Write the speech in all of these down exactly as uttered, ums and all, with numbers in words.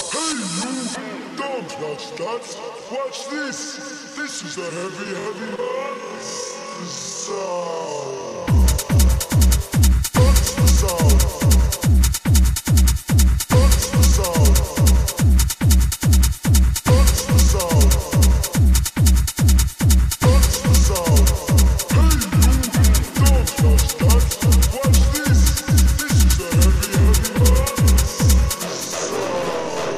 Hey you, don't touch that. Watch this. This is a heavy, heavy bass sound. That's the sound. That's the sound. That's the sound. That's the sound. Hey you, don't touch that. Watch this. This is a heavy, heavy bass sound.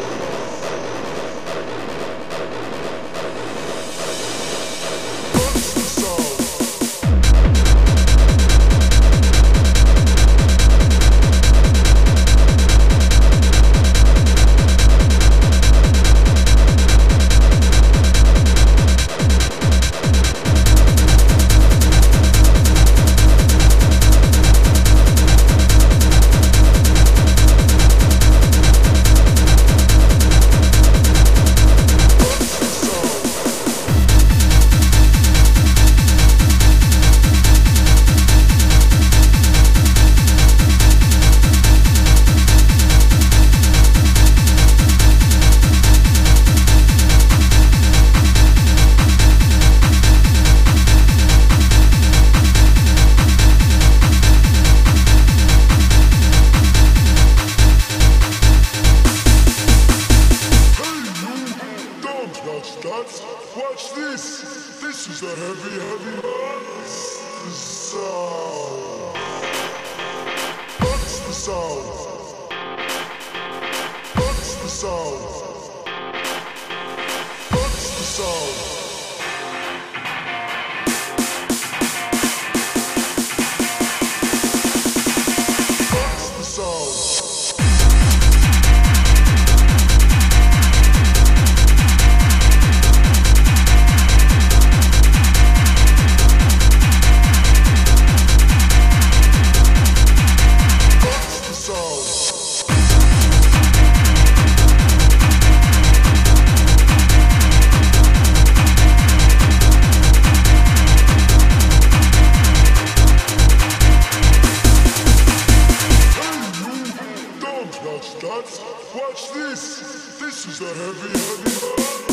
Watch this. This is a heavy, heavy bass sound. That's the sound. That's the sound. That's the sound. Watch this. This is a heavy, heavy.